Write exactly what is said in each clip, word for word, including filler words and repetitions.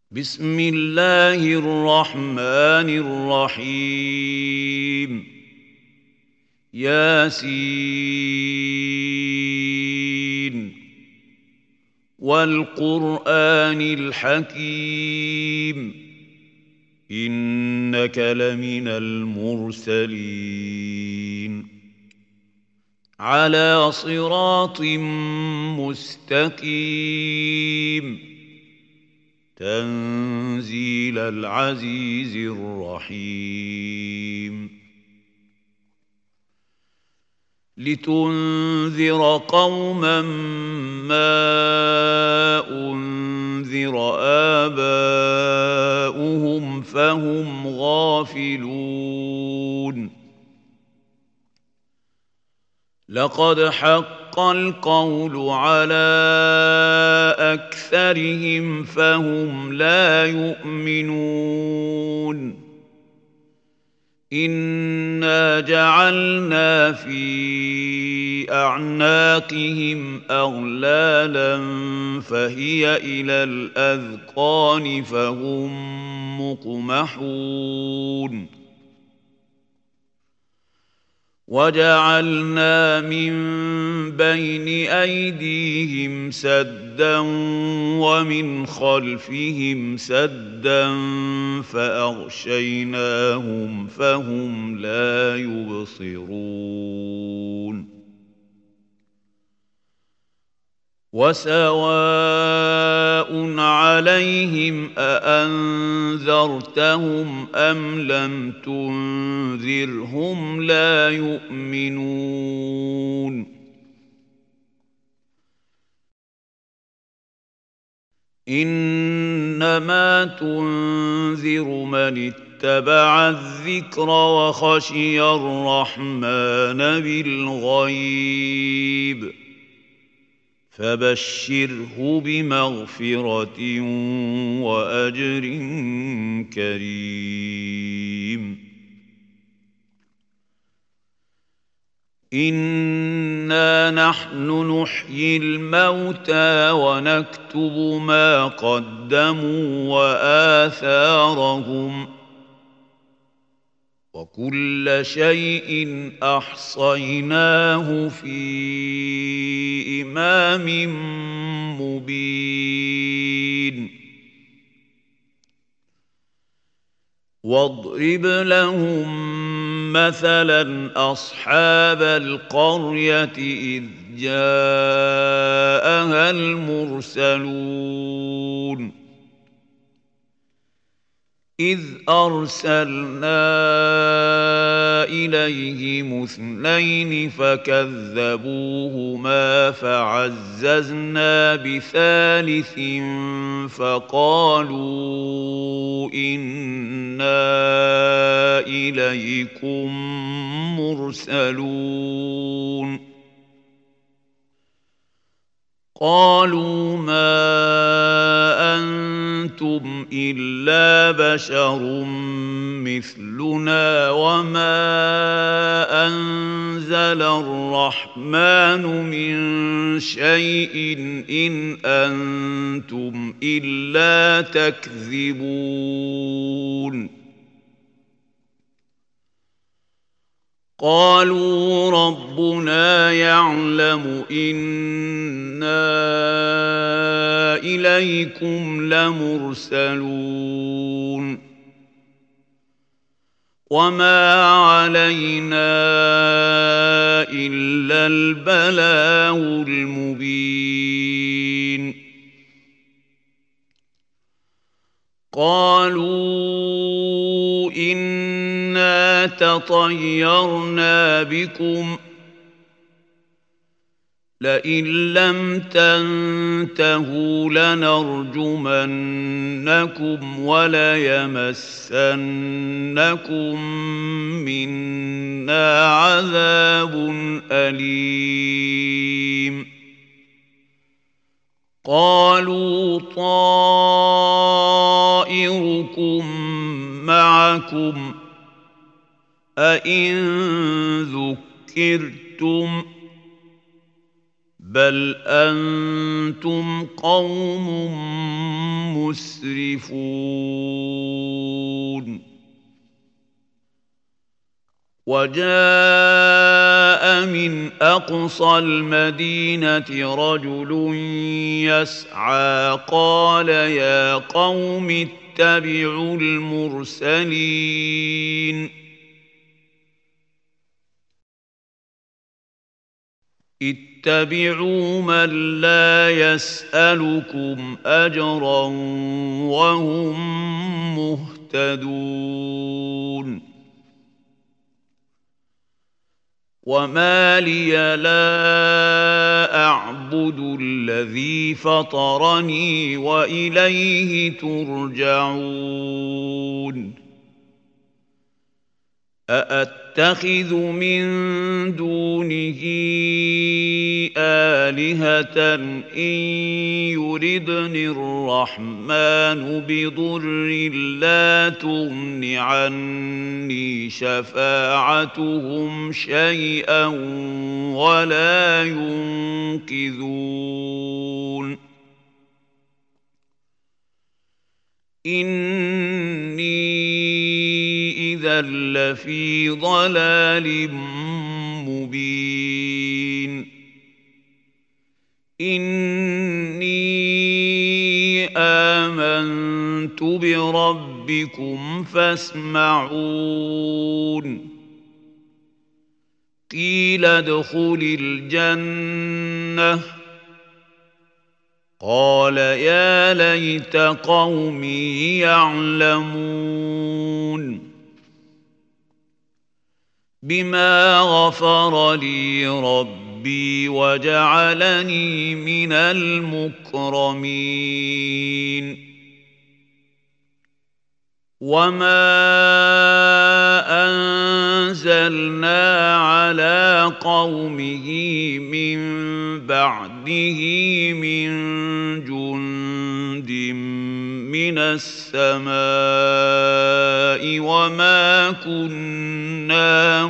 بسم الله الرحمن الرحيم ياسين والقرآن الحكيم إنك لمن المرسلين على صراط مستقيم تنزيل العزيز الرحيم لتنذر قوما ما أنذر آباؤهم فهم غافلون لقد حق القول على أكثرهم فهم لا يؤمنون إنا جعلنا في أعناقهم أغلالا فهي إلى الأذقان فهم مقمحون وجعلنا من بين أيديهم سدا ومن خلفهم سدا فأغشيناهم فهم لا يبصرون وسواء عليهم أأنذرتهم أم لم تنذرهم لا يؤمنون إنما تنذر من اتبع الذكر وخشي الرحمن بالغيب فبشره بمغفرة وأجر كريم إنا نحن نحيي الموتى ونكتب ما قدموا وآثارهم وكل شيء أحصيناه في إمام مبين واضرب لهم مثلا أصحاب القرية إذ جاءها المرسلون إذ أرسلنا إليهم اثنين فكذبوهما فعززنا بثالث فقالوا إنا إليكم مرسلون قالوا ما أنتم إلا بشر مثلنا وما أنزل الرحمن من شيء إن أنتم إلا تكذبون قالوا ربنا يعلم إنا إليكم لمرسلون وما علينا إلا البلاغ المبين قالوا إنا تطيرنا بكم لئن لم تنتهوا لنرجمنكم وليمسنكم منا عذاب أليم قالوا طائركم معكم أئن ذكرتم بل أنتم قوم مسرفون وجاء من أقصى المدينة رجل يسعى قال يا قوم اتبعوا المرسلين اتبعوا من لا يسألكم أجرا وهم مهتدون وما لي لا أعبد الذي فطرني وإليه ترجعون أأتخذ من دونه آلهة إن يردني الرحمن بضر لا تغن عني شفاعتهم شيئا ولا ينقذون إني إذا لفي ضلال مبين إني آمنت بربكم فاسمعون قيل ادخل الجنة قال يا ليت قومي يعلمون بما غفر لي ربي وجعلني من المكرمين وما أنزلنا على قومه من بعده من جند من السماء وما كنا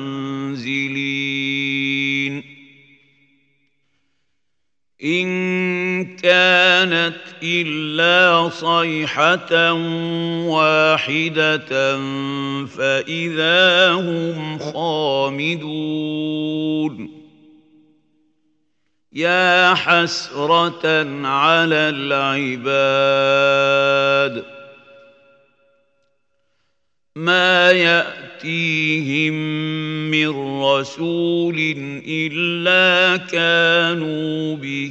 منزلين إن كانت إلا صيحة واحدة فإذا هم خامدون يا حسرة على العباد ما يأتيهم من رسول إلا كانوا به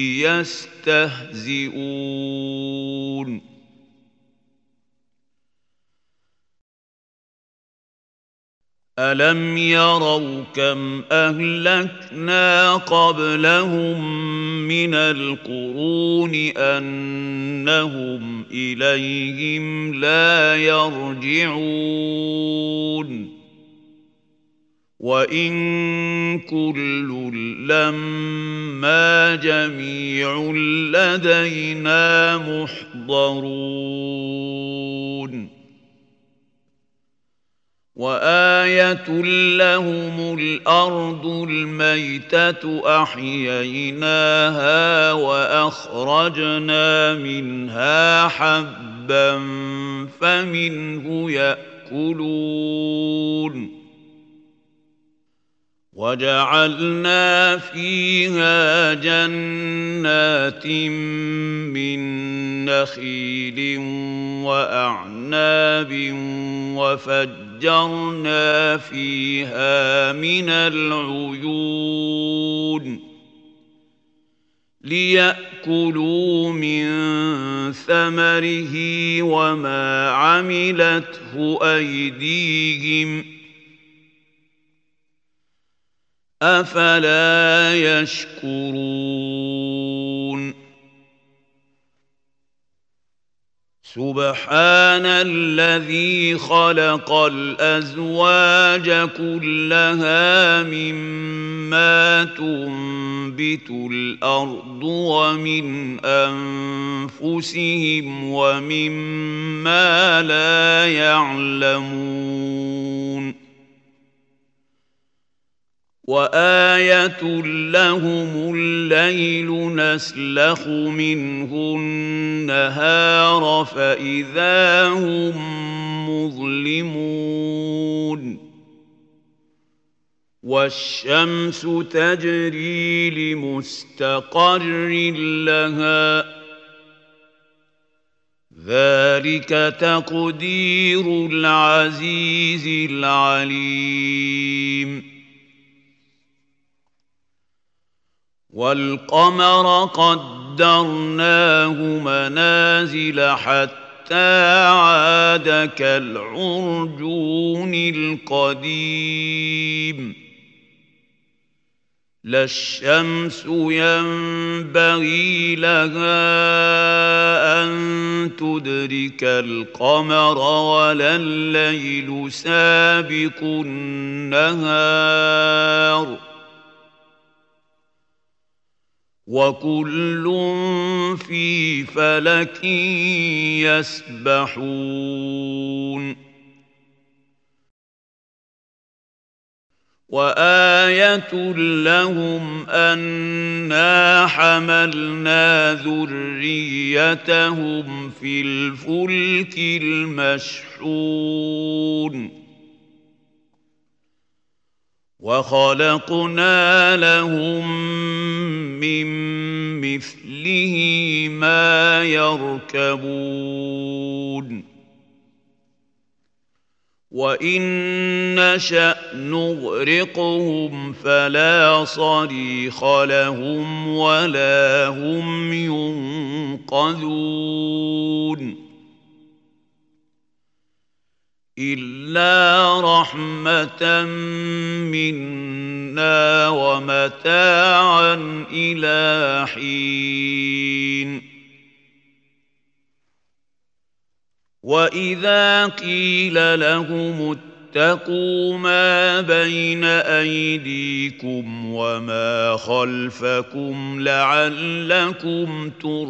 يستهزئون ألم يروا كم أهلكنا قبلهم من القرون أنهم إليهم لا يرجعون وإن كل لما جميع لدينا محضرون وآية لهم الأرض الميتة أحييناها وأخرجنا منها حبا فمنه يأكلون وجعلنا فيها جنات من نخيل وأعناب وفجرنا فيها من العيون ليأكلوا من ثمره وما عملته أيديهم أفلا يشكرون سبحان الذي خلق الأزواج كلها مما تنبت الأرض ومن أنفسهم ومما لا يعلمون وآية لهم الليل نسلخ منه النهار فإذا هم مظلمون والشمس تجري لمستقر لها ذلك تقدير العزيز العليم والقمر قدرناه منازل حتى عاد كالعرجون القديم لا الشمس ينبغي لها أن تدرك القمر ولا الليل سابق النهار وكل في فلك يسبحون وآية لهم أنا حملنا ذريتهم في الفلك المشحون وخلقنا لهم من مثله ما يركبون وإن نشأ نغرقهم فلا صريخ لهم ولا هم ينقذون إلا رحمة منا ومتاعا إلى حين وإذا قيل لهم اتقوا ما بين أيديكم وما خلفكم لعلكم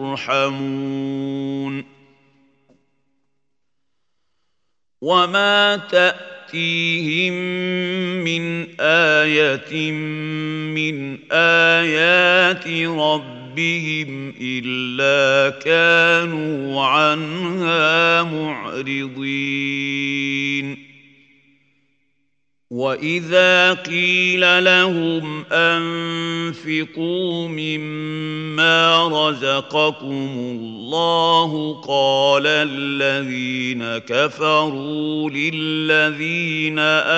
ترحمون وما تأتيهم من آية من آيات ربهم إلا كانوا عنها معرضين وإذا قيل لهم أنفقوا مما رزقكم الله قال الذين كفروا للذين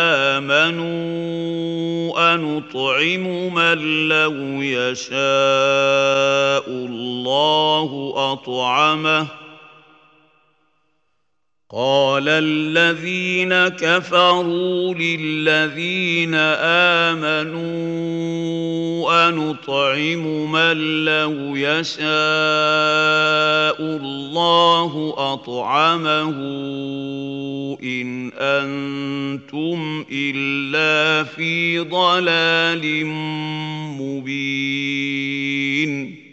آمنوا أنطعم من لو يشاء الله أطعمه قال الذين كفروا للذين آمنوا أنطعم من لو يشاء الله أطعمه إن أنتم إلا في ضلال مبين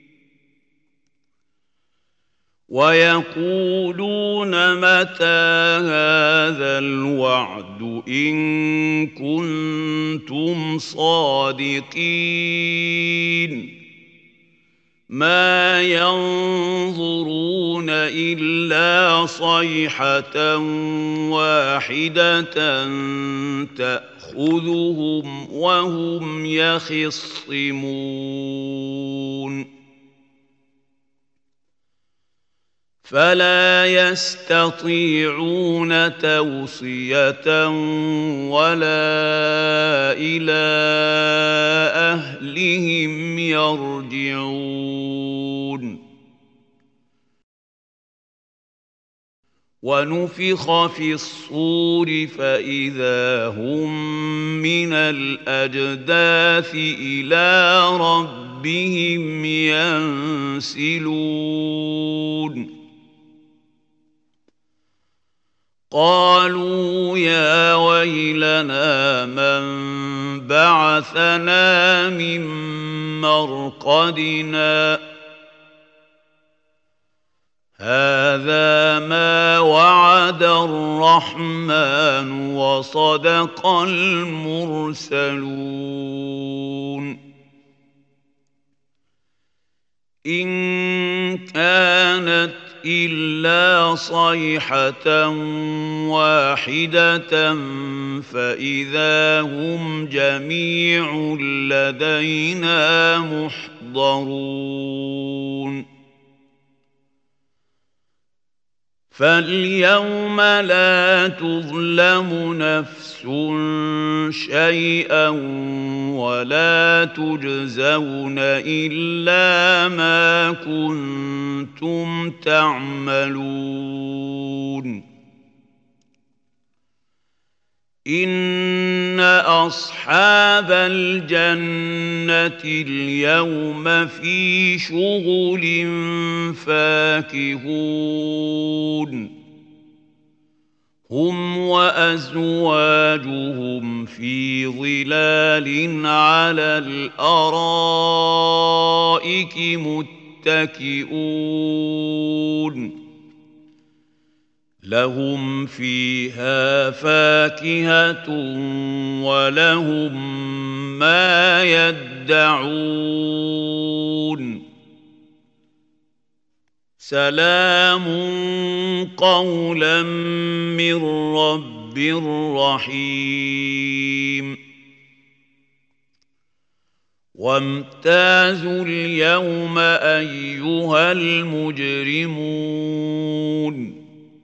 ويقولون متى هذا الوعد إن كنتم صادقين ما ينظرون إلا صيحة واحدة تأخذهم وهم يخصمون فلا يستطيعون توصية ولا إلى أهلهم يرجعون ونفخ في الصور فإذا هم من الأجداث إلى ربهم ينسلون قالوا يا ويلنا من بعثنا من مرقدنا هذا ما وعد الرحمن وصدق المرسلون إن كانت إلا صيحة واحدة فإذا هم جميع لدينا محضرون فاليوم لا تظلم نفس شيئا ولا تجزون إلا ما كنتم تعملون إن أصحاب الجنة اليوم في شغل فاكهون هم وأزواجهم في ظلال على الأرائك متكئون لهم فيها فاكهة ولهم ما يدعون سلام قولا من رب رحيم وامتازوا اليوم أيها المجرمون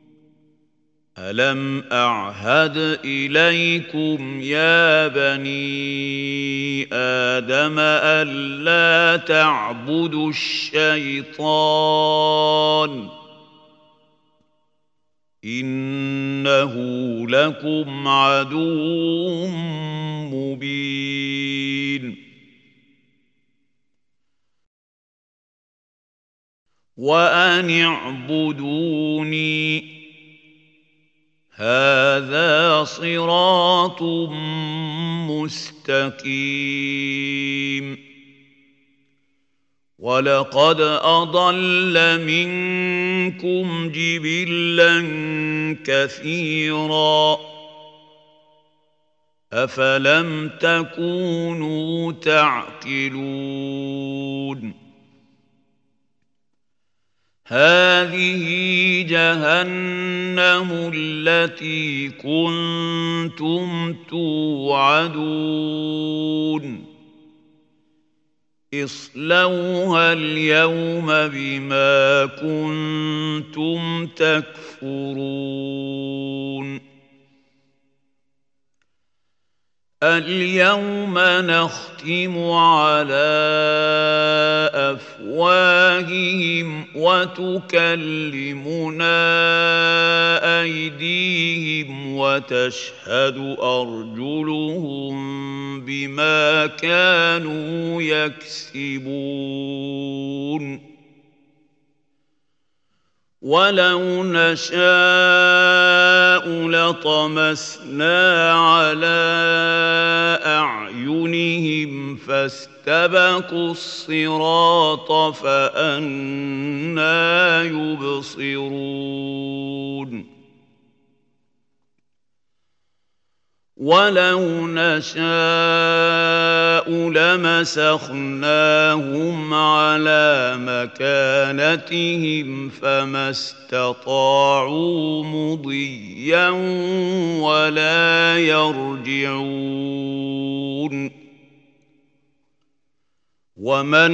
ألم أعهد إليكم يا بني آدم ألا تعبدوا الشيطان إنه لكم عدو مبين وأن اعبدوني هذا صراط مستقيم ولقد أضل منكم جبلا كثيرا أفلم تكونوا تعقلون هذه جهنم التي كنتم توعدون اصلوها اليوم بما كنتم تكفرون اليوم نختم على أفواههم وتكلمنا أيديهم وتشهد أرجلهم بما كانوا يكسبون ولو نشاء لطمسنا على أعينهم فاستبقوا الصراط فأنى يبصرون ولو نشاء لمسخناهم على مكانتهم فما استطاعوا مضيا ولا يرجعون ومن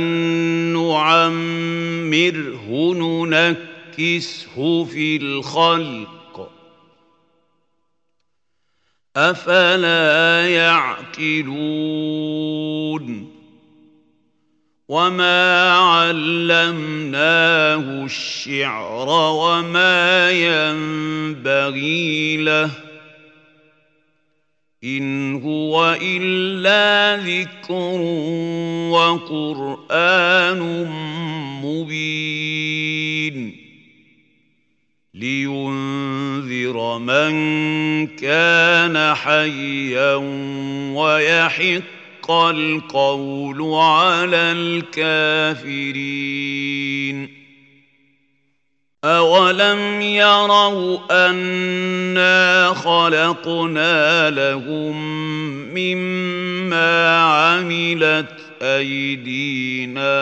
نعمره ننكسه في الخلق أفلا يعقلون وما علمناه الشعر وما ينبغي له إن هو إلا ذكر وقرآن مبين لينذر من كان حيا ويحق القول على الكافرين أَوَلَمْ يَرَوْا أَنَّا خَلَقْنَا لَهُم مِّمَّا عَمِلَتْ أَيْدِينَا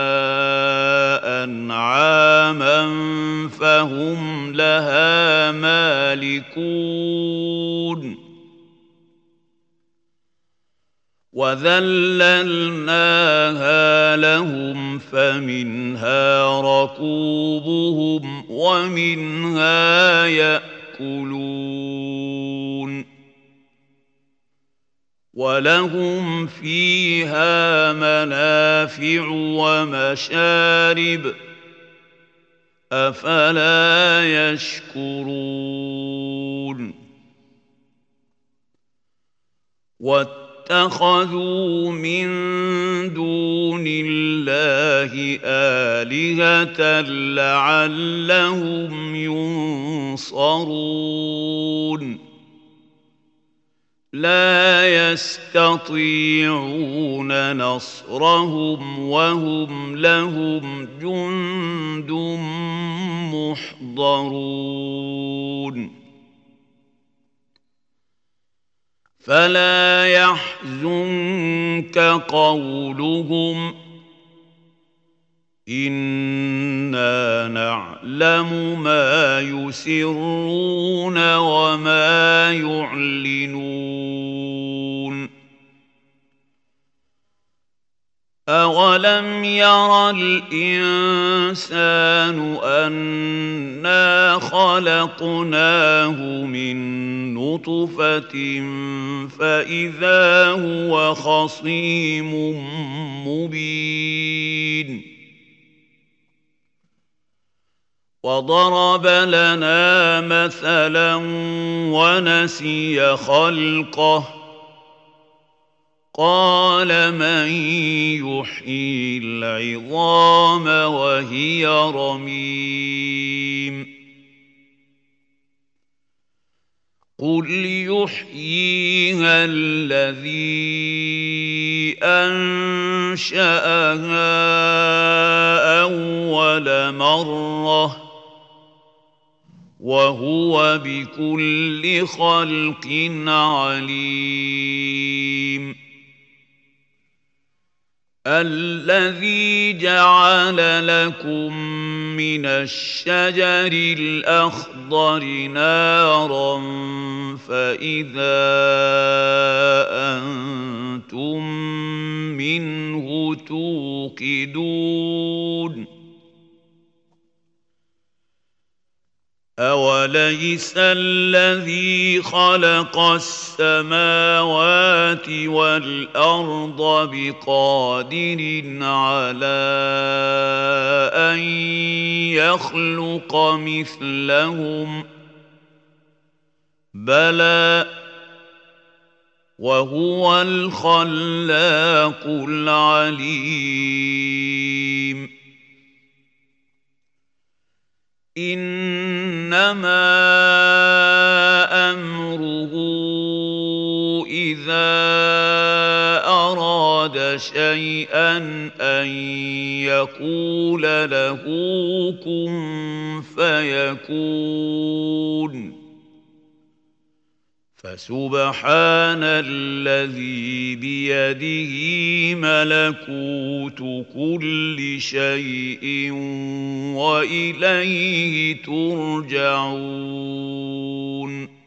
أَنْعَامًا فَهُمْ لَهَا مَالِكُونَ وَذَلَّلْنَاهَا لَهُمْ فَمِنْهَا رَكُوبُهُمْ وَمِنْهَا يَأْكُلُونَ وَلَهُمْ فِيهَا مَنَافِعُ وَمَشَارِبُ أَفَلَا يَشْكُرُونَ وَاتَّخَذُوا مِن دُونِ اللَّهِ آلِهَةً لَّعَلَّهُمْ يُنصَرُونَ لَا يَسْتَطِيعُونَ نَصْرَهُمْ وَهُمْ لَهُمْ جُندٌ مُّحْضَرُونَ فَلَا يَحْزُنكَ قَوْلُهُمْ إِنَّا نَعْلَمُ مَا يُسِرُّونَ وَمَا يُعْلِنُونَ أَوَلَمْ يَرَ الْإِنسَانُ أَنَّا خَلَقْنَاهُ مِن نُّطْفَةٍ فَإِذَا هُوَ خَصِيمٌ مُّبِينٌ وَضَرَبَ لَنَا مَثَلًا وَنَسِيَ خَلْقَهُ قَالَ مَن يُحْيِي الْعِظَامَ وَهِيَ رَمِيمٌ قُلْ يُحْيِيهَا الَّذِي أَنشَأَهَا أَوَّلَ مَرَّةٍ وَهُوَ بِكُلِّ خَلْقٍ عَلِيمٌ الَّذِي جَعَلَ لَكُم مِّنَ الشَّجَرِ الْأَخْضَرِ نَارًا فَإِذَا أَنتُم مِّنْهُ تُوقِدُونَ أَوَلَيْسَ الَّذِي خَلَقَ السَّمَاوَاتِ وَالْأَرْضَ بِقَادِرٍ عَلَىٰ أَن يَخْلُقَ مِثْلَهُم ۚ بَلَىٰ وَهُوَ الْخَلَّاقُ الْعَلِيمُ إِنَّمَا أَمْرُهُ إِذَا أَرَادَ شَيْئًا أَن يَقُولَ لَهُ كُن فَيَكُونُ فَسُبْحَانَ الَّذِي بِيَدِهِ مَلَكُوتُ كُلِّ شَيْءٍ وَإِلَيْهِ تُرْجَعُونَ